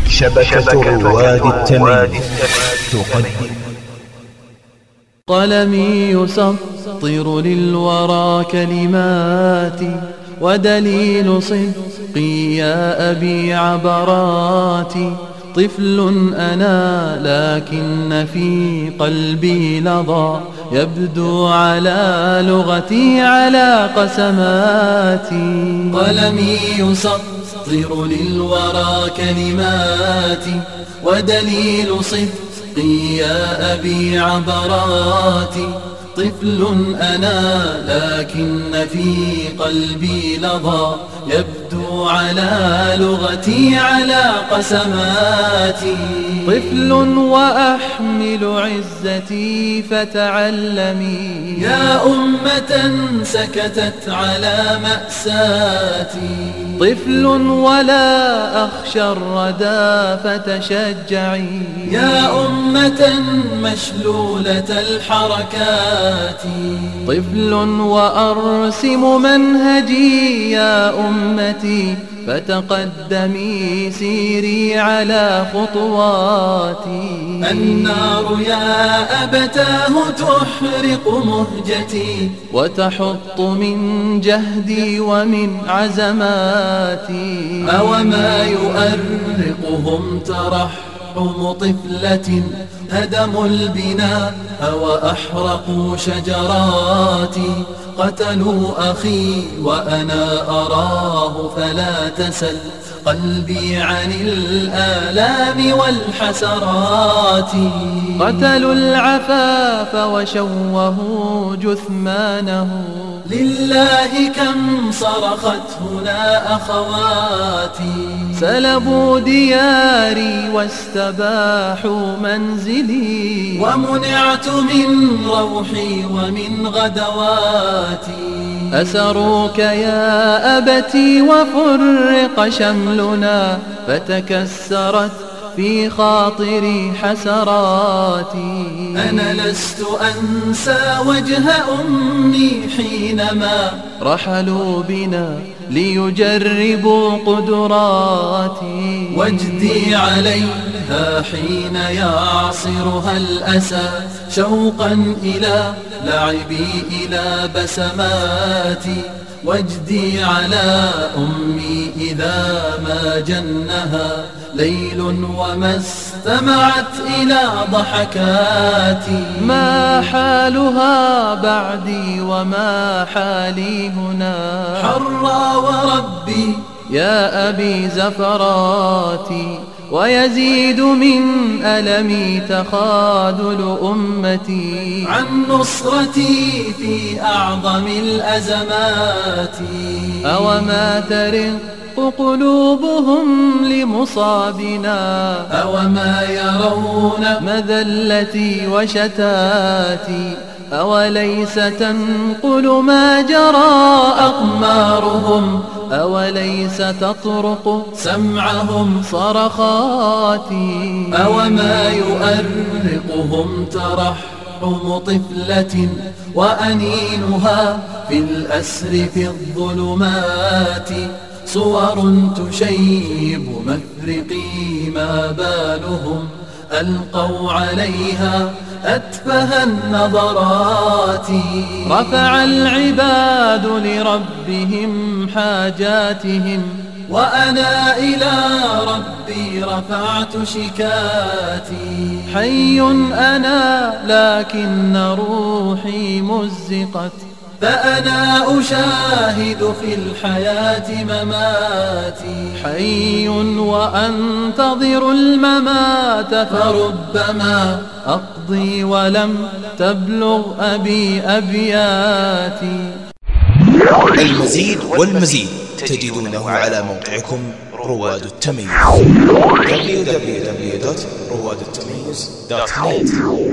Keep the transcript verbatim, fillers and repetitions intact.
شبكة رواد التمييز تقدم. قلمي يسطر للورى كلماتي، ودليل صدقي يا أبي عبراتي. طفل أنا لكن في قلبي لظى، يبدو على لغتي على قسماتي. قلمي يسطر للورى كلماتي، ودليل صدقي يا أبي عبراتي. طفل أنا لكن في قلبي لظى، يبدو على لغتي على قسماتي. طفل وأحمل عزتي فتعلمي، يا أمة سكتت على مأساتي. طفل ولا أخشى الردى فتشجعي، يا أمة مشلولة الحركات. طفل وأرسم منهجي يا أمتي، فتقدمي سيري على خطواتي. النار يا أبتاه تحرق مهجتي، وتحط من جهدي ومن عزماتي. أوما يؤرقهم ترحم طفلة هدموا البناء وأحرقوا شجراتي. قتلوا أخي وأنا أراه فلا تسل قلبي عن الآلام والحسرات. قتلوا العفاف وشوهوا جثمانه، لله كم صرخت هنا أخواتي. سلبوا دياري واستباحوا منزلي، ومنعت من روحي ومن غدواتي. أسروك يا أبتي وفرق شملنا، فتكسرت في خاطري حسراتي. أنا لست أنسى وجه أمي حينما رحلوا بنا ليجربوا قدراتي. وجدي عليها حين يعصرها الأسى، شوقا إلى لعبي إلى بسماتي. وجدي على أمي إذا ما جنها ليل وما استمعت إلى ضحكاتي. ما حالها بعدي وما حالي هنا، حرى وربي يا أبي زفراتي. ويزيد من ألمي تخاذل أمتي عن نصرتي في أعظم الأزمات. أوما ترق قلوبهم لمصابنا، أوما يرون مذلتي وشتاتي. أوليس تنقل ما جرى أقمارهم، أوليس تطرق سمعهم صرخاتي. أوما يؤرقهم ترحم طفلة وأنينها في الأسر في الظلمات. صور تشيب مفرقي ما بالهم، ألقوا عليها أتفه النظرات. رفع العباد لربهم حاجاتهم، وأنا إلى ربي رفعت شكاتي. حي أنا لكن روحي مزقت، فأنا أشاهد في الحياة مماتي. حي وأنتظر الممات، فربما أقضي ولم تبلغ أبي أبياتي. المزيد والمزيد تجدونه على موقعكم رواد التمييز دبليو دبليو دبليو دوت رواد التمييز دوت نت.